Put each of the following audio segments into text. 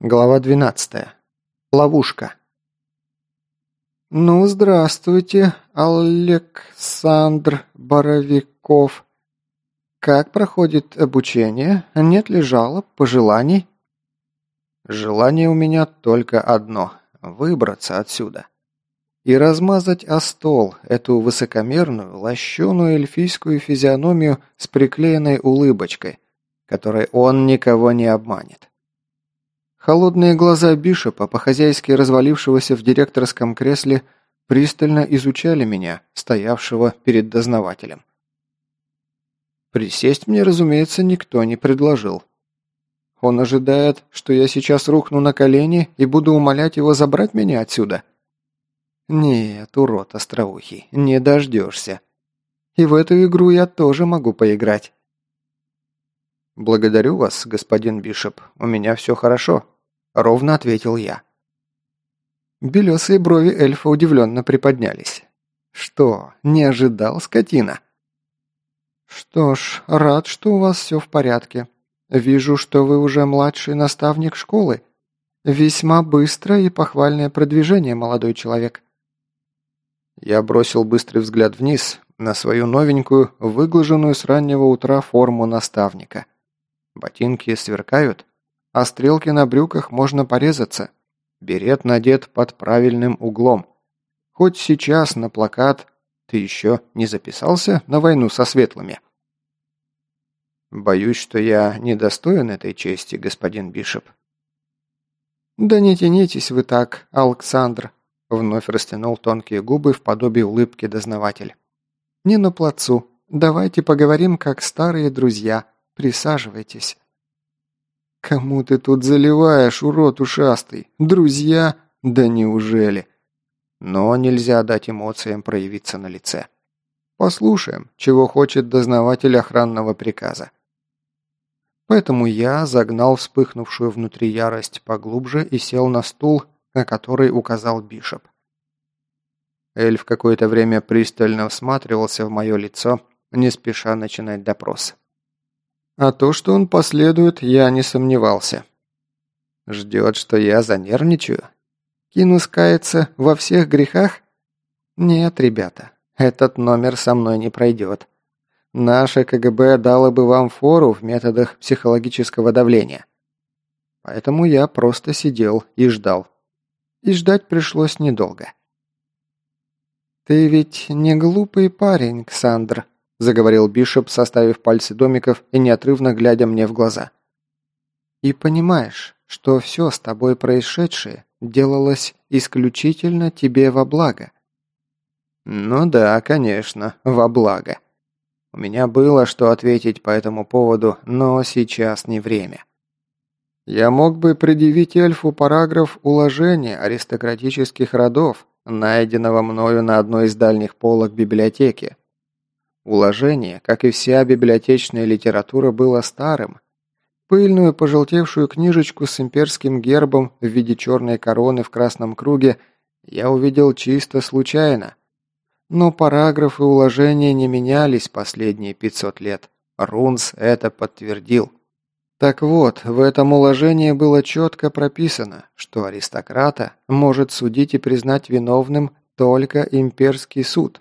Глава 12. Ловушка. «Ну, здравствуйте, Александр Боровиков. Как проходит обучение? Нет ли жалоб, пожеланий?» «Желание у меня только одно – выбраться отсюда. И размазать о стол эту высокомерную, лощеную эльфийскую физиономию с приклеенной улыбочкой, которой он никого не обманет». Холодные глаза Бишопа, по-хозяйски развалившегося в директорском кресле, пристально изучали меня, стоявшего перед дознавателем. Присесть мне, разумеется, никто не предложил. Он ожидает, что я сейчас рухну на колени и буду умолять его забрать меня отсюда? Нет, урод остроухий, не дождешься. И в эту игру я тоже могу поиграть. «Благодарю вас, господин Бишоп, у меня все хорошо», — ровно ответил я. Белесые брови эльфа удивленно приподнялись. «Что, не ожидал, скотина?» «Что ж, рад, что у вас все в порядке. Вижу, что вы уже младший наставник школы. Весьма быстрое и похвальное продвижение, молодой человек». Я бросил быстрый взгляд вниз на свою новенькую, выглаженную с раннего утра форму наставника. Ботинки сверкают, а стрелки на брюках можно порезаться. Берет надет под правильным углом. Хоть сейчас на плакат «Ты еще не записался на войну со светлыми?» Боюсь, что я недостоин этой чести, господин Бишоп. «Да не тянитесь вы так, Александр», — вновь растянул тонкие губы в подобии улыбки дознаватель. «Не на плацу. Давайте поговорим, как старые друзья. Присаживайтесь». «Кому ты тут заливаешь, урод ушастый? Друзья? Да неужели?» Но нельзя дать эмоциям проявиться на лице. Послушаем, чего хочет дознаватель охранного приказа. Поэтому я загнал вспыхнувшую внутри ярость поглубже и сел на стул, на который указал Бишоп. Эльф какое-то время пристально всматривался в мое лицо, не спеша начинать допрос. А то, что он последует, я не сомневался. Ждет, что я занервничаю? Кинусь каяться во всех грехах? Нет, ребята, этот номер со мной не пройдет. Наше КГБ дало бы вам фору в методах психологического давления. Поэтому я просто сидел и ждал. И ждать пришлось недолго. «Ты ведь не глупый парень, Ксандр», — заговорил Бишоп, составив пальцы домиков и неотрывно глядя мне в глаза. «И понимаешь, что все с тобой происшедшее делалось исключительно тебе во благо». «Ну да, конечно, во благо. У меня было что ответить по этому поводу, но сейчас не время. Я мог бы предъявить эльфу параграф уложения аристократических родов, найденного мною на одной из дальних полок библиотеки. Уложение, как и вся библиотечная литература, было старым. Пыльную, пожелтевшую книжечку с имперским гербом в виде черной короны в красном круге я увидел чисто случайно. Но параграфы уложения не менялись последние 500 лет. Рунс это подтвердил. Так вот, в этом уложении было четко прописано, что аристократа может судить и признать виновным только имперский суд.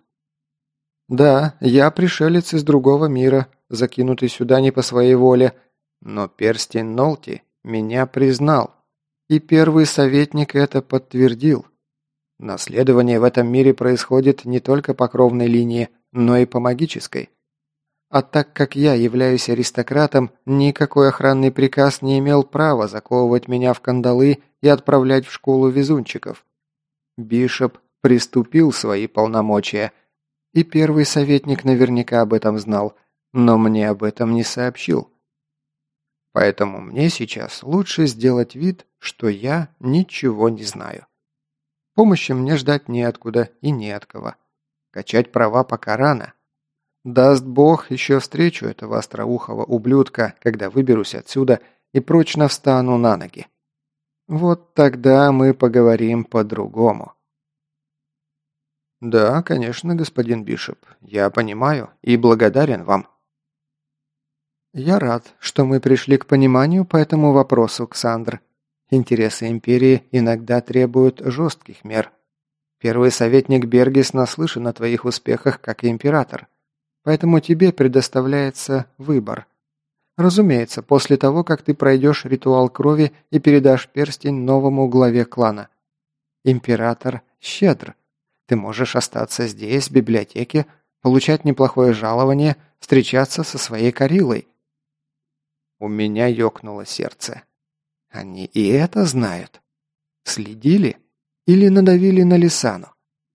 Да, я пришелец из другого мира, закинутый сюда не по своей воле, но перстень Нолти меня признал, и первый советник это подтвердил. Наследование в этом мире происходит не только по кровной линии, но и по магической. А так как я являюсь аристократом, никакой охранный приказ не имел права заковывать меня в кандалы и отправлять в школу везунчиков. Бишоп приступил свои полномочия, и первый советник наверняка об этом знал, но мне об этом не сообщил. Поэтому мне сейчас лучше сделать вид, что я ничего не знаю. Помощи мне ждать неоткуда и не от кого. Качать права пока рано. Даст Бог, еще встречу этого остроухого ублюдка, когда выберусь отсюда и прочно встану на ноги. Вот тогда мы поговорим по-другому. Да, конечно, господин Бишоп, я понимаю и благодарен вам. Я рад, что мы пришли к пониманию по этому вопросу, Ксандр. Интересы империи иногда требуют жестких мер. Первый советник Бергис наслышан о твоих успехах как и император, поэтому тебе предоставляется выбор. Разумеется, после того, как ты пройдешь ритуал крови и передашь перстень новому главе клана. Император щедр. Ты можешь остаться здесь, в библиотеке, получать неплохое жалование, встречаться со своей Карилой. У меня ёкнуло сердце. Они и это знают. Следили? Или надавили на Лисану?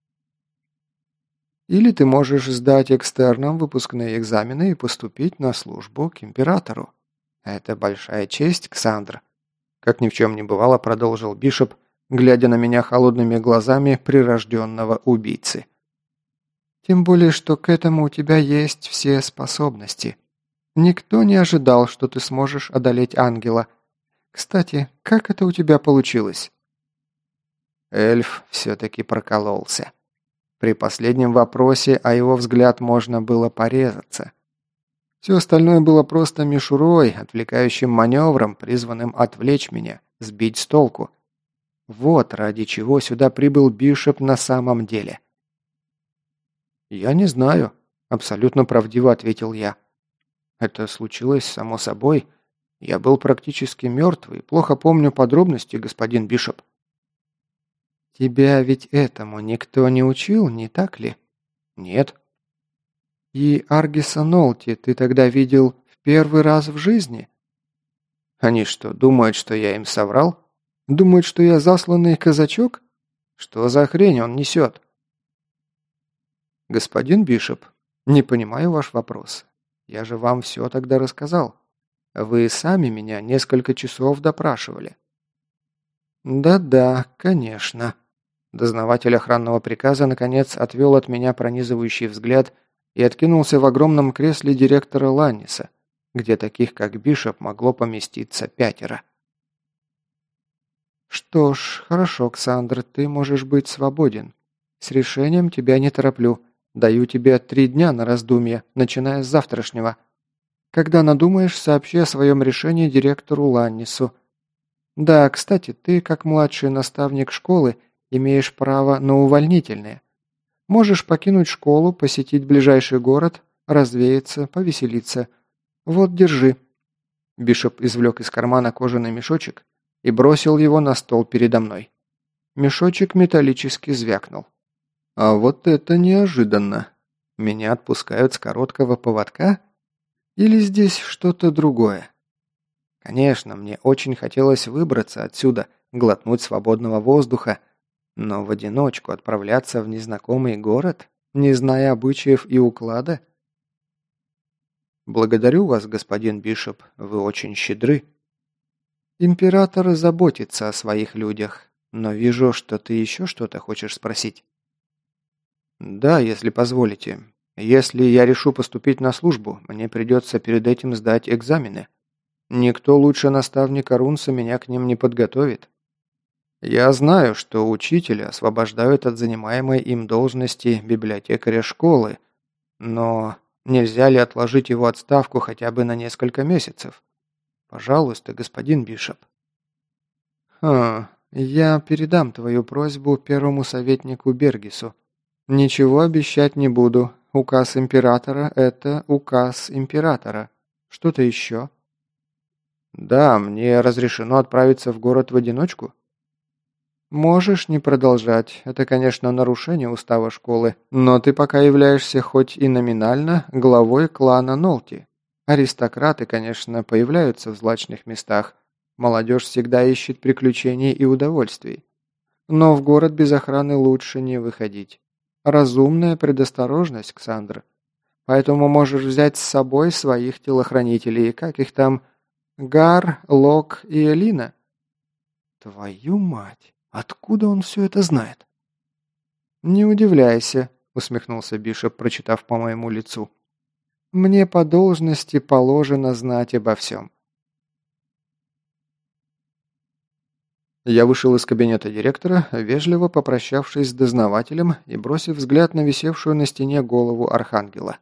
Или ты можешь сдать экстерном выпускные экзамены и поступить на службу к императору. Это большая честь, Ксандр. Как ни в чем не бывало, продолжил Бишоп, глядя на меня холодными глазами прирожденного убийцы. Тем более, что к этому у тебя есть все способности. Никто не ожидал, что ты сможешь одолеть ангела. Кстати, как это у тебя получилось? Эльф все-таки прокололся. При последнем вопросе, о его взгляд, можно было порезаться. Все остальное было просто мишурой, отвлекающим маневром, призванным отвлечь меня, сбить с толку. Вот ради чего сюда прибыл Бишоп на самом деле. «Я не знаю», – абсолютно правдиво ответил я. «Это случилось само собой. Я был практически мертв и плохо помню подробности, господин Бишоп». «Тебя ведь этому никто не учил, не так ли?» «Нет». «И Аргиса Нолти ты тогда видел в первый раз в жизни?» «Они что, думают, что я им соврал? Думают, что я засланный казачок? Что за хрень он несет?» «Господин Бишоп, не понимаю ваш вопрос. Я же вам все тогда рассказал. Вы сами меня несколько часов допрашивали». «Да-да, конечно». Дознаватель охранного приказа, наконец, отвел от меня пронизывающий взгляд и откинулся в огромном кресле директора Ланниса, где таких, как Бишоп, могло поместиться 5. «Что ж, хорошо, Ксандр, ты можешь быть свободен. С решением тебя не тороплю. Даю тебе 3 дня на раздумье, начиная с завтрашнего. Когда надумаешь, сообщи о своем решении директору Ланнису. Да, кстати, ты, как младший наставник школы, имеешь право на увольнительное. Можешь покинуть школу, посетить ближайший город, развеяться, повеселиться. Вот, держи». Бишоп извлек из кармана кожаный мешочек и бросил его на стол передо мной. Мешочек металлически звякнул. А вот это неожиданно. Меня отпускают с короткого поводка? Или здесь что-то другое? Конечно, мне очень хотелось выбраться отсюда, глотнуть свободного воздуха, но в одиночку отправляться в незнакомый город, не зная обычаев и уклада? Благодарю вас, господин Бишоп, вы очень щедры. Император заботится о своих людях, но вижу, что ты еще что-то хочешь спросить. Да, если позволите. Если я решу поступить на службу, мне придется перед этим сдать экзамены. Никто лучше наставника Рунса меня к ним не подготовит. Я знаю, что учителя освобождают от занимаемой им должности библиотекаря школы, но нельзя ли отложить его отставку хотя бы на несколько месяцев? Пожалуйста, господин Бишоп. Я передам твою просьбу первому советнику Бергису. Ничего обещать не буду. Указ императора – это указ императора. Что-то еще? Да, мне разрешено отправиться в город в одиночку. Можешь не продолжать. Это, конечно, нарушение устава школы, но ты пока являешься хоть и номинально главой клана Нолти. Аристократы, конечно, появляются в злачных местах. Молодежь всегда ищет приключений и удовольствий. Но в город без охраны лучше не выходить. Разумная предосторожность, Ксандр. Поэтому можешь взять с собой своих телохранителей, как их там, Гар, Лок и Элина. Твою мать, откуда он все это знает? Не удивляйся, усмехнулся Бишоп, прочитав по моему лицу. Мне по должности положено знать обо всем. Я вышел из кабинета директора, вежливо попрощавшись с дознавателем и бросив взгляд на висевшую на стене голову архангела.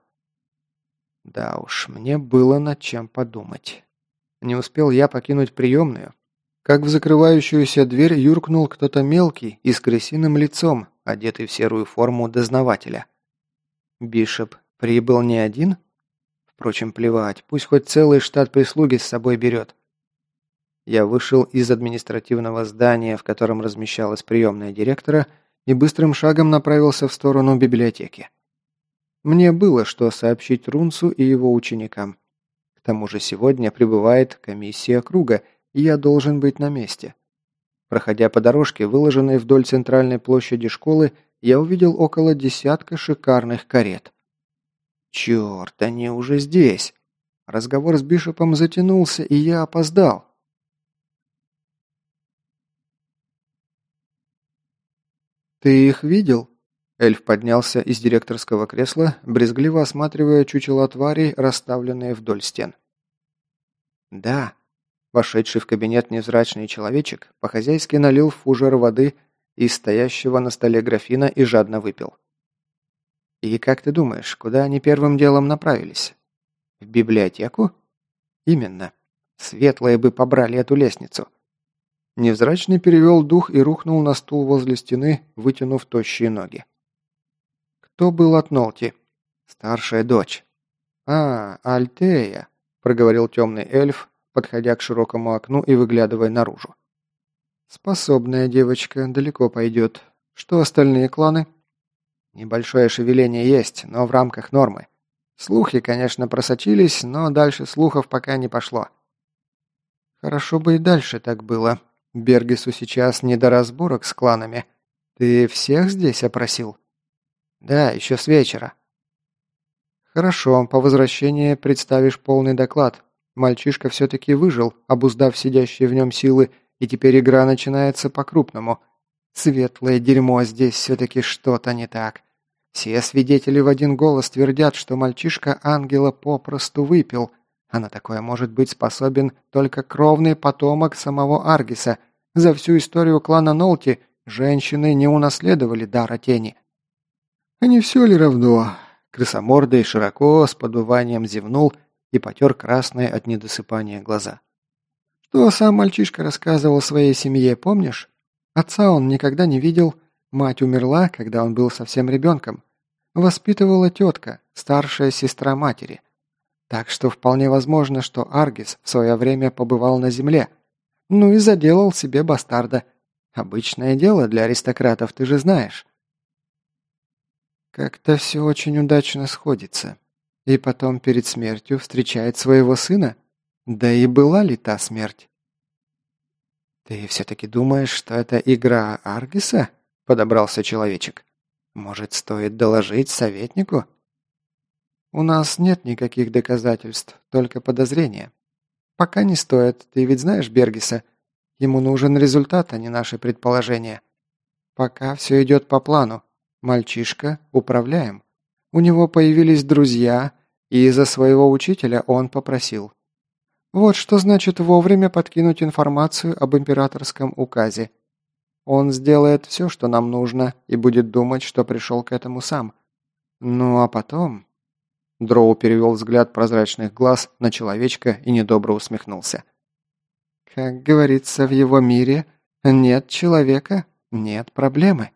Да уж, мне было над чем подумать. Не успел я покинуть приемную, как в закрывающуюся дверь юркнул кто-то мелкий и с крысиным лицом, одетый в серую форму дознавателя. Бишоп прибыл не один? Впрочем, плевать, пусть хоть целый штат прислуги с собой берет. Я вышел из административного здания, в котором размещалась приемная директора, и быстрым шагом направился в сторону библиотеки. Мне было что сообщить Рунцу и его ученикам. К тому же сегодня прибывает комиссия круга, и я должен быть на месте. Проходя по дорожке, выложенной вдоль центральной площади школы, я увидел около десятка шикарных карет. Черт, они уже здесь. Разговор с Бишопом затянулся, и я опоздал. «Ты их видел?» Эльф поднялся из директорского кресла, брезгливо осматривая чучела тварей, расставленные вдоль стен. «Да». Вошедший в кабинет невзрачный человечек по-хозяйски налил в фужер воды из стоящего на столе графина и жадно выпил. «И как ты думаешь, куда они первым делом направились? В библиотеку?» «Именно. Светлые бы побрали эту лестницу». Невзрачный перевел дух и рухнул на стул возле стены, вытянув тощие ноги. «Кто был от Нолти?» «Старшая дочь». «А, Альтея», – проговорил темный эльф, подходя к широкому окну и выглядывая наружу. «Способная девочка, далеко пойдет. Что остальные кланы?» «Небольшое шевеление есть, но в рамках нормы. Слухи, конечно, просочились, но дальше слухов пока не пошло». «Хорошо бы и дальше так было. Бергису сейчас не до разборок с кланами. Ты всех здесь опросил?» «Да, еще с вечера». «Хорошо, по возвращении представишь полный доклад. Мальчишка все-таки выжил, обуздав сидящие в нем силы, и теперь игра начинается по-крупному. Светлое дерьмо, здесь все-таки что-то не так. Все свидетели в один голос твердят, что мальчишка ангела попросту выпил, а на такое может быть способен только кровный потомок самого Аргиса. За всю историю клана Нолти женщины не унаследовали дара тени». «А не все ли равно?» Крысомордый широко с подвыванием зевнул и потер красные от недосыпания глаза. «Что сам мальчишка рассказывал своей семье, помнишь? Отца он никогда не видел, мать умерла, когда он был совсем ребенком. Воспитывала тетка, старшая сестра матери. Так что вполне возможно, что Аргис в свое время побывал на земле. Ну и заделал себе бастарда. Обычное дело для аристократов, ты же знаешь». Как-то все очень удачно сходится. И потом перед смертью встречает своего сына? Да и была ли та смерть? «Ты все-таки думаешь, что это игра Аргиса?» – подобрался человечек. «Может, стоит доложить советнику?» «У нас нет никаких доказательств, только подозрения. Пока не стоит, ты ведь знаешь Бергиса. Ему нужен результат, а не наши предположения. Пока все идет по плану. Мальчишка управляем. У него появились друзья, и из-за своего учителя он попросил. Вот что значит вовремя подкинуть информацию об императорском указе. Он сделает все, что нам нужно, и будет думать, что пришел к этому сам. Ну а потом...» Дроу перевел взгляд прозрачных глаз на человечка и недобро усмехнулся. «Как говорится в его мире, нет человека, нет проблемы».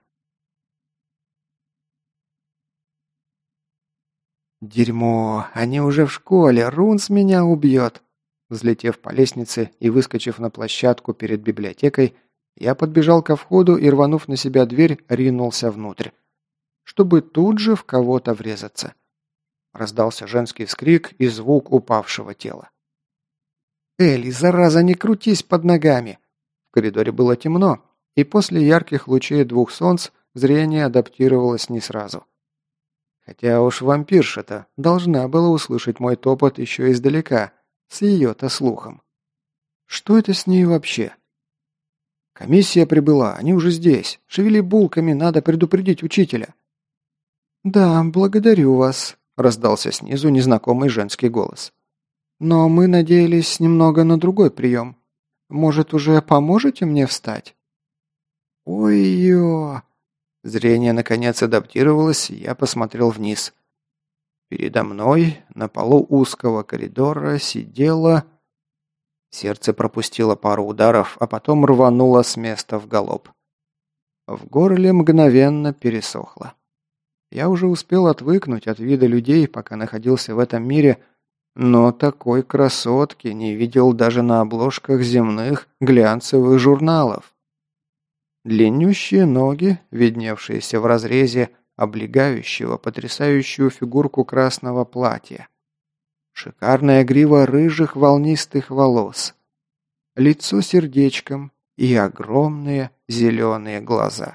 «Дерьмо, они уже в школе, Рунс меня убьет!» Взлетев по лестнице и выскочив на площадку перед библиотекой, я подбежал ко входу и, рванув на себя дверь, ринулся внутрь, чтобы тут же в кого-то врезаться. Раздался женский вскрик и звук упавшего тела. «Элли, зараза, не крутись под ногами!» В коридоре было темно, и после ярких лучей двух солнц зрение адаптировалось не сразу. Хотя уж вампирша-то должна была услышать мой топот еще издалека, с ее-то слухом. Что это с ней вообще? «Комиссия прибыла, они уже здесь. Шевели булками, надо предупредить учителя». «Да, благодарю вас», — раздался снизу незнакомый женский голос. «Но мы надеялись немного на другой прием. Может, уже поможете мне встать?» «Ой-ё!» Зрение, наконец, адаптировалось, и я посмотрел вниз. Передо мной, на полу узкого коридора, сидела... Сердце пропустило пару ударов, а потом рвануло с места в галоп. В горле мгновенно пересохло. Я уже успел отвыкнуть от вида людей, пока находился в этом мире, но такой красотки не видел даже на обложках земных глянцевых журналов. Длиннющие ноги, видневшиеся в разрезе облегающего потрясающую фигурку красного платья. Шикарная грива рыжих волнистых волос. Лицо сердечком и огромные зеленые глаза.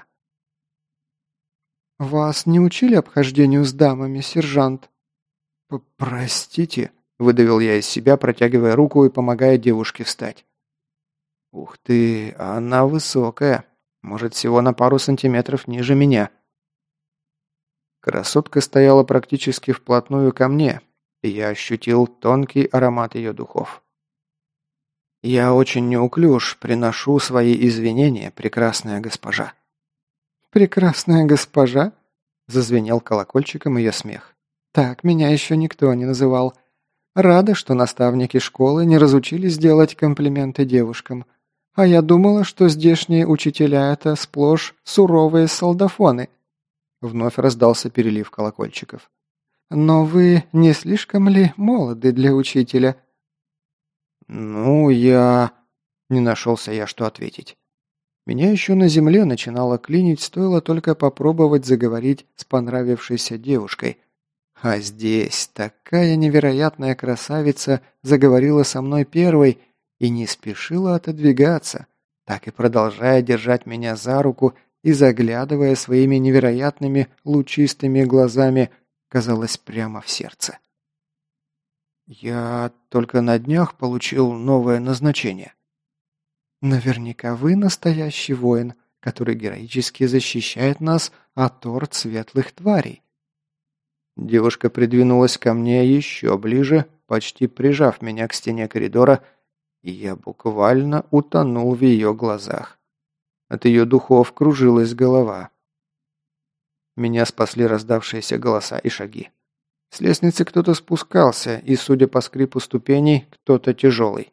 «Вас не учили обхождению с дамами, сержант?» «Простите», — выдавил я из себя, протягивая руку и помогая девушке встать. «Ух ты, она высокая. Может, всего на пару сантиметров ниже меня». Красотка стояла практически вплотную ко мне, и я ощутил тонкий аромат ее духов. «Я очень неуклюж, приношу свои извинения, прекрасная госпожа». «Прекрасная госпожа?» – зазвенел колокольчиком ее смех. «Так меня еще никто не называл. Рада, что наставники школы не разучились делать комплименты девушкам. А я думала, что здешние учителя – это сплошь суровые солдафоны». Вновь раздался перелив колокольчиков. «Но вы не слишком ли молоды для учителя?» «Ну, я...» – не нашелся я, что ответить. Меня еще на земле начинало клинить, стоило только попробовать заговорить с понравившейся девушкой. А здесь такая невероятная красавица заговорила со мной первой и не спешила отодвигаться, так и продолжая держать меня за руку и заглядывая своими невероятными лучистыми глазами, казалось, прямо в сердце. «Я только на днях получил новое назначение». «Наверняка вы настоящий воин, который героически защищает нас от орд светлых тварей». Девушка придвинулась ко мне еще ближе, почти прижав меня к стене коридора, и я буквально утонул в ее глазах. От ее духов кружилась голова. Меня спасли раздавшиеся голоса и шаги. С лестницы кто-то спускался, и, судя по скрипу ступеней, кто-то тяжелый.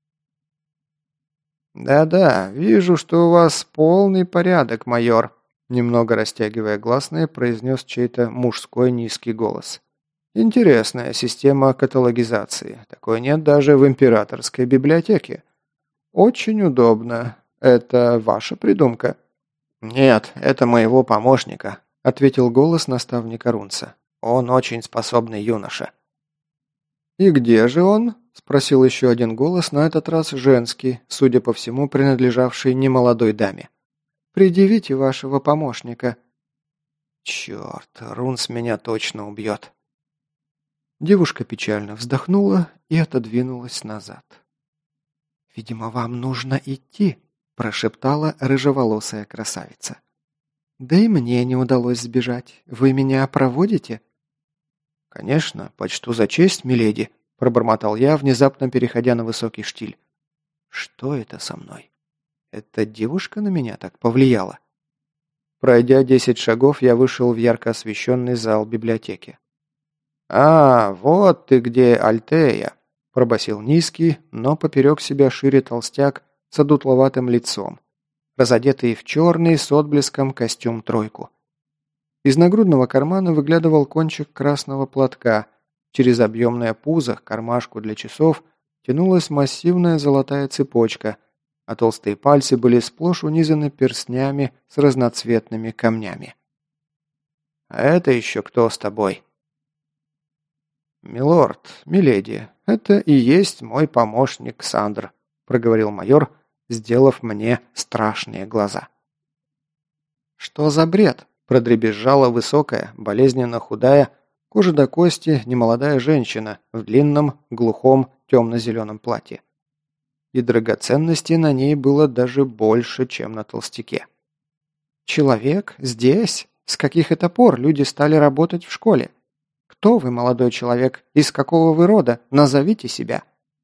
«Да-да, вижу, что у вас полный порядок, майор», немного растягивая гласные, произнес чей-то мужской низкий голос. «Интересная система каталогизации. Такой нет даже в императорской библиотеке. Очень удобно. Это ваша придумка?» «Нет, это моего помощника», — ответил голос наставника Рунца. «Он очень способный юноша». «И где же он?» – спросил еще один голос, на этот раз женский, судя по всему, принадлежавший немолодой даме. «Предъявите вашего помощника». «Черт, Рунс меня точно убьет». Девушка печально вздохнула и отодвинулась назад. «Видимо, вам нужно идти», – прошептала рыжеволосая красавица. «Да и мне не удалось сбежать. Вы меня проводите?» «Конечно, почту за честь, миледи», – пробормотал я, внезапно переходя на высокий штиль. «Что это со мной? Эта девушка на меня так повлияла?» Пройдя 10 шагов, я вышел в ярко освещенный зал библиотеки. «А, вот ты где, Альтея», – пробасил низкий, но поперек себя шире толстяк с одутловатым лицом, разодетый в черный с отблеском костюм-тройку. Из нагрудного кармана выглядывал кончик красного платка, через объемное пузо к кармашку для часов тянулась массивная золотая цепочка, а толстые пальцы были сплошь унизаны перстнями с разноцветными камнями. «А это еще кто с тобой?» «Милорд, миледи, это и есть мой помощник Сандр», – проговорил майор, сделав мне страшные глаза. «Что за бред?» – продребезжала высокая, болезненно худая, кожа до кости немолодая женщина в длинном, глухом, темно-зеленом платье. И драгоценностей на ней было даже больше, чем на толстяке. «Человек? Здесь? С каких это пор люди стали работать в школе? Кто вы, молодой человек? Из какого вы рода? Назовите себя!»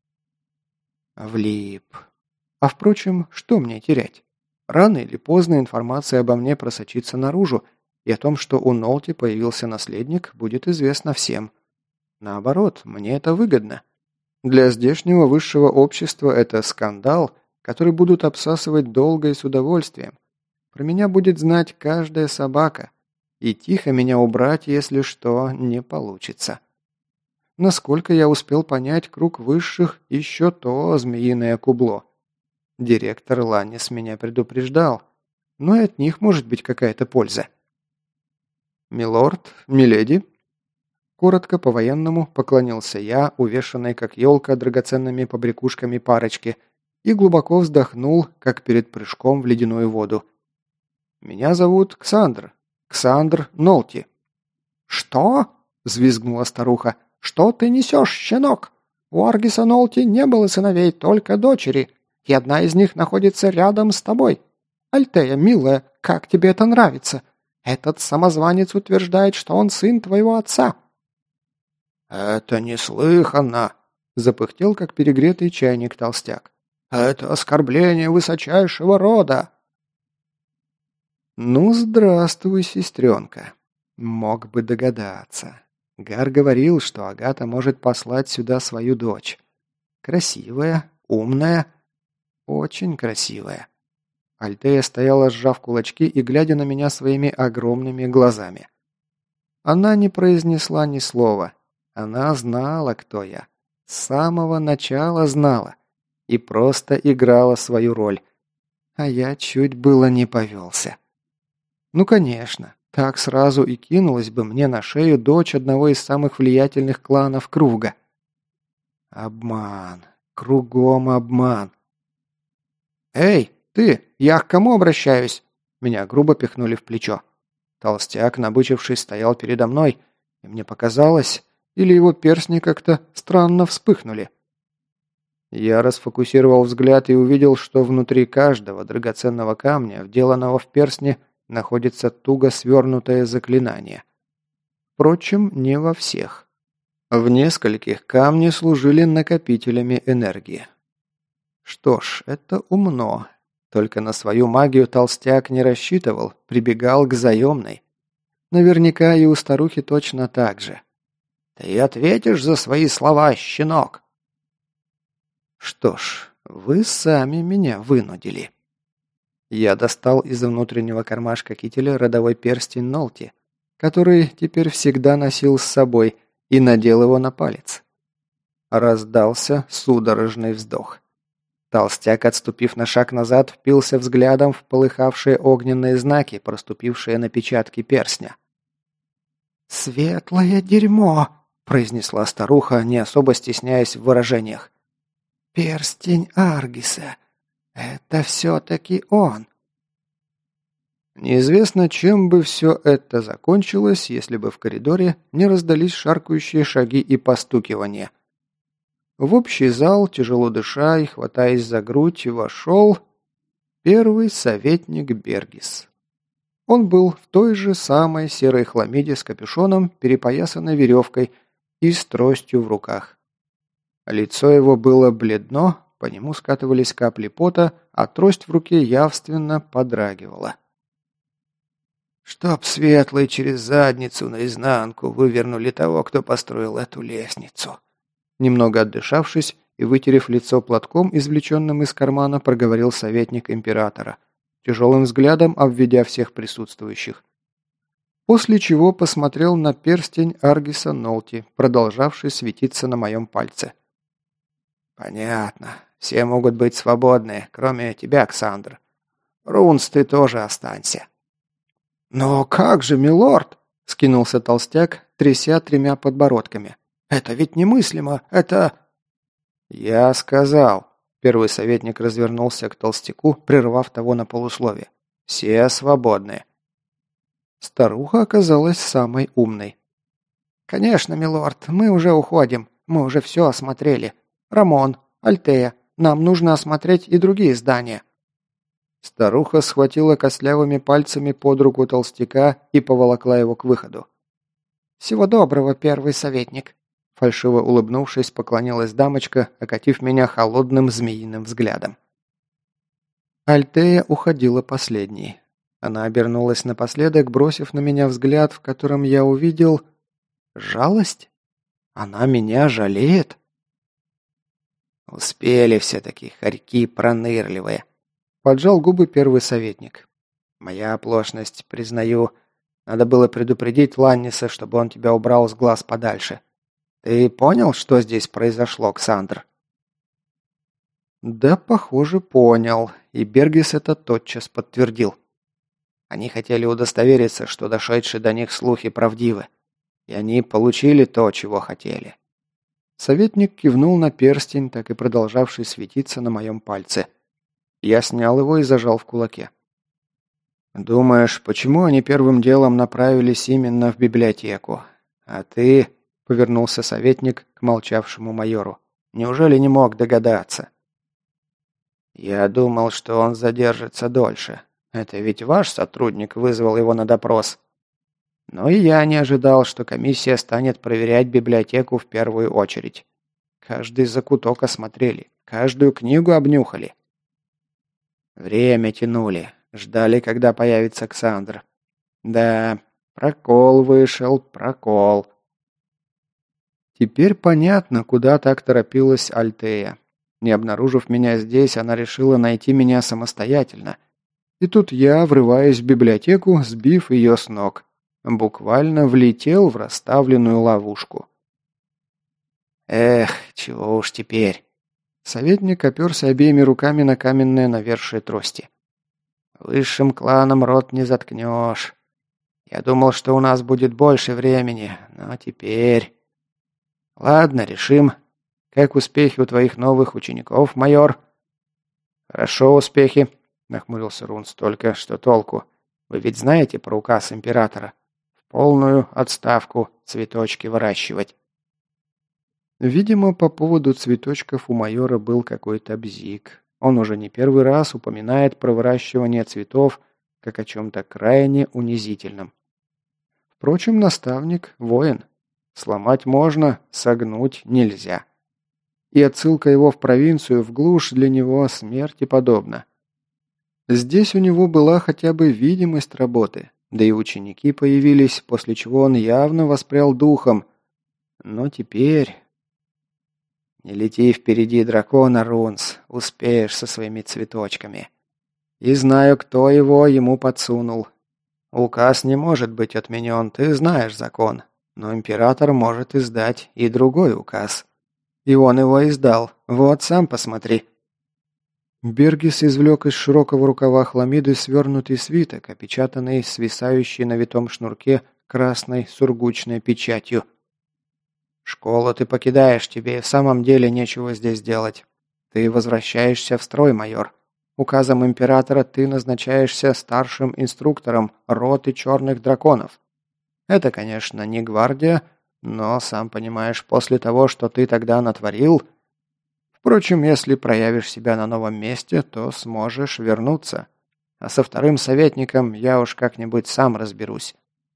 Влип. А впрочем, что мне терять? Рано или поздно информация обо мне просочится наружу, и о том, что у Нолти появился наследник, будет известно всем. Наоборот, мне это выгодно. Для здешнего высшего общества это скандал, который будут обсасывать долго и с удовольствием. Про меня будет знать каждая собака, и тихо меня убрать, если что, не получится. Насколько я успел понять, круг высших еще то змеиное кубло. Директор Ланнис меня предупреждал, но и от них может быть какая-то польза. «Милорд, миледи», коротко по-военному поклонился я, увешанной как елка драгоценными побрякушками парочки, и глубоко вздохнул, как перед прыжком в ледяную воду. «Меня зовут Ксандр. Ксандр Нолти». «Что?» – взвизгнула старуха. «Что ты несешь, щенок? У Аргиса Нолти не было сыновей, только дочери, и одна из них находится рядом с тобой. Альтея, милая, как тебе это нравится? Этот самозванец утверждает, что он сын твоего отца». «Это неслыханно!» – запыхтел, как перегретый чайник толстяк. «Это оскорбление высочайшего рода!» «Ну, здравствуй, сестренка. Мог бы догадаться. Гар говорил, что Агата может послать сюда свою дочь. Красивая, умная, очень красивая». Альтея стояла, сжав кулачки и глядя на меня своими огромными глазами. Она не произнесла ни слова. Она знала, кто я. С самого начала знала. И просто играла свою роль. А я чуть было не повелся. Ну, конечно, так сразу и кинулась бы мне на шею дочь одного из самых влиятельных кланов круга. Обман. Кругом обман. «Эй, ты! Я к кому обращаюсь?» Меня грубо пихнули в плечо. Толстяк, набычившись, стоял передо мной, и мне показалось, или его перстни как-то странно вспыхнули. Я расфокусировал взгляд и увидел, что внутри каждого драгоценного камня, вделанного в перстни, находится туго свернутое заклинание. Впрочем, не во всех. В нескольких камни служили накопителями энергии. Что ж, это умно. Только на свою магию толстяк не рассчитывал, прибегал к заемной. Наверняка и у старухи точно так же. «Ты ответишь за свои слова, щенок!» Что ж, вы сами меня вынудили. Я достал из внутреннего кармашка кителя родовой перстень Нолти, который теперь всегда носил с собой, и надел его на палец. Раздался судорожный вздох. Толстяк, отступив на шаг назад, впился взглядом в полыхавшие огненные знаки, проступившие на печатке перстня. «Светлое дерьмо!» – произнесла старуха, не особо стесняясь в выражениях. «Перстень Аргиса. Это все-таки он!» Неизвестно, чем бы все это закончилось, если бы в коридоре не раздались шаркающие шаги и постукивания. В общий зал, тяжело дыша и хватаясь за грудь, вошел первый советник Бергис. Он был в той же самой серой хламиде с капюшоном, перепоясанной веревкой и с тростью в руках. Лицо его было бледно, по нему скатывались капли пота, а трость в руке явственно подрагивала. «Чтоб светлый через задницу наизнанку вывернули того, кто построил эту лестницу!» Немного отдышавшись и вытерев лицо платком, извлеченным из кармана, проговорил советник императора, тяжелым взглядом обведя всех присутствующих. После чего посмотрел на перстень Аргиса Нолти, продолжавший светиться на моем пальце. «Понятно. Все могут быть свободны, кроме тебя, Ксандр. Рунс, ты тоже останься». «Но как же, милорд?» – скинулся толстяк, тряся 3 подбородками. «Это ведь немыслимо, это...» «Я сказал...» – первый советник развернулся к толстяку, прервав того на полуслове. «Все свободны». Старуха оказалась самой умной. «Конечно, милорд, мы уже уходим, мы уже все осмотрели. Рамон, Альтея, нам нужно осмотреть и другие здания». Старуха схватила костлявыми пальцами под руку толстяка и поволокла его к выходу. «Всего доброго, первый советник», – фальшиво улыбнувшись, поклонилась дамочка, окатив меня холодным змеиным взглядом. Альтея уходила последней. Она обернулась напоследок, бросив на меня взгляд, в котором я увидел... жалость? Она меня жалеет? Успели все-таки, хорьки пронырливые. Поджал губы первый советник. Моя оплошность, признаю. Надо было предупредить Ланниса, чтобы он тебя убрал с глаз подальше. Ты понял, что здесь произошло, Ксандр? Да, похоже, понял. И Бергис это тотчас подтвердил. Они хотели удостовериться, что дошедшие до них слухи правдивы. И они получили то, чего хотели. Советник кивнул на перстень, так и продолжавший светиться на моем пальце. Я снял его и зажал в кулаке. «Думаешь, почему они первым делом направились именно в библиотеку? А ты...» — повернулся советник к молчавшему майору. «Неужели не мог догадаться?» «Я думал, что он задержится дольше. Это ведь ваш сотрудник вызвал его на допрос. Но и я не ожидал, что комиссия станет проверять библиотеку в первую очередь. Каждый закуток осмотрели, каждую книгу обнюхали. Время тянули, ждали, когда появится Ксандр. Да, прокол вышел, прокол». Теперь понятно, куда так торопилась Альтея. Не обнаружив меня здесь, она решила найти меня самостоятельно. И тут я врываюсь в библиотеку, сбив ее с ног. Буквально влетел в расставленную ловушку. Эх, чего уж теперь. Советник оперся обеими руками на каменное навершие трости. Высшим кланом рот не заткнешь. Я думал, что у нас будет больше времени, но теперь... Ладно, решим. Как успехи у твоих новых учеников, майор? Хорошо успехи, нахмурился Рунс, только что толку. Вы ведь знаете про указ императора? В полную отставку цветочки выращивать. Видимо, по поводу цветочков у майора был какой-то бзик. Он уже не первый раз упоминает про выращивание цветов как о чем-то крайне унизительном. Впрочем, наставник – воин. Сломать можно, согнуть нельзя. И отсылка его в провинцию, в глушь, для него смерти подобна. Здесь у него была хотя бы видимость работы, да и ученики появились, после чего он явно воспрял духом. Но теперь... Не лети впереди дракона, Рунс, успеешь со своими цветочками. И знаю, кто его ему подсунул. Указ не может быть отменен, ты знаешь закон. Но император может издать и другой указ. И он его издал. Вот, сам посмотри». Бергис извлек из широкого рукава хламиды свернутый свиток, опечатанный свисающей на витом шнурке красной сургучной печатью. «Школу ты покидаешь, тебе и в самом деле нечего здесь делать. Ты возвращаешься в строй, майор. Указом императора ты назначаешься старшим инструктором роты черных драконов. Это, конечно, не гвардия, но, сам понимаешь, после того, что ты тогда натворил... Впрочем, если проявишь себя на новом месте, то сможешь вернуться. А со вторым советником я уж как-нибудь сам разберусь».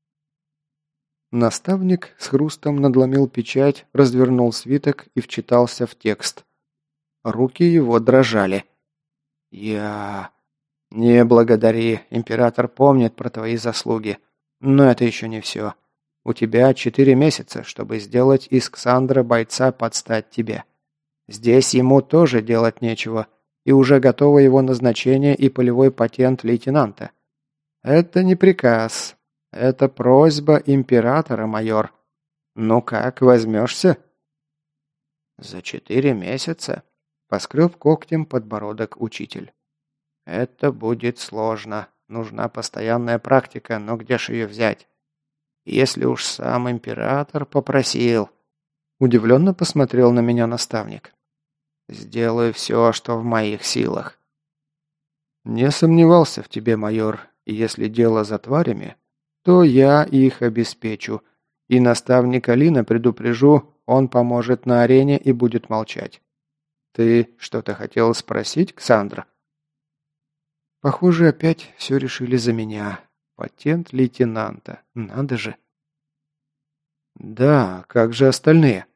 Наставник с хрустом надломил печать, развернул свиток и вчитался в текст. Руки его дрожали. «Я... Не благодари, император помнит про твои заслуги. Но это еще не все. У тебя 4 месяца, чтобы сделать из Ксандра бойца под стать тебе. Здесь ему тоже делать нечего, и уже готово его назначение и полевой патент лейтенанта. Это не приказ, это просьба императора, майор. Ну как, возьмешься?» «За 4 месяца?» — поскреб когтем подбородок учитель. «Это будет сложно. Нужна постоянная практика, но где ж ее взять? Если уж сам император попросил...» Удивленно посмотрел на меня наставник. «Сделаю все, что в моих силах». «Не сомневался в тебе, майор, и если дело за тварями, то я их обеспечу, и наставника Лина предупрежу, он поможет на арене и будет молчать. Ты что-то хотел спросить, Ксандра?» Похоже, опять все решили за меня. Патент лейтенанта. Надо же. «Да, как же остальные?»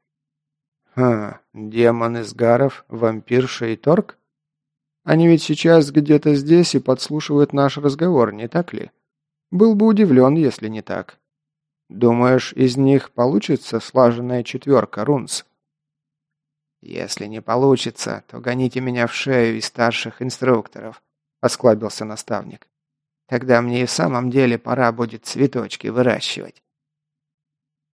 Демон из Гаров, вампирша и Торг? Они ведь сейчас где-то здесь и подслушивают наш разговор, не так ли? Был бы удивлен, если не так. Думаешь, из них получится слаженная четверка, Рунс?» «Если не получится, то гоните меня в шею из старших инструкторов», – осклабился наставник. «Тогда мне и в самом деле пора будет цветочки выращивать».